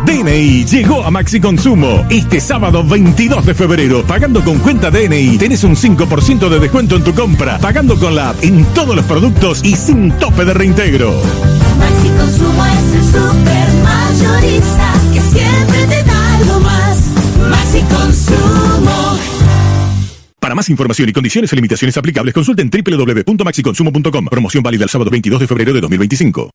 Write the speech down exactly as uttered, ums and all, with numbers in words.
D N I llegó a Maxi Consumo. Este sábado veintidós de febrero, pagando con cuenta D N I, tenés un cinco por ciento de descuento en tu compra. Pagando con la app en todos los productos y sin tope de reintegro. Maxi Consumo es el super mayorista que siempre te da lo más. Maxi Consumo. Para más información y condiciones y limitaciones aplicables, consulten doble u doble u doble u punto maxi consumo punto com. Promoción válida el sábado veintidós de febrero de dos mil veinticinco.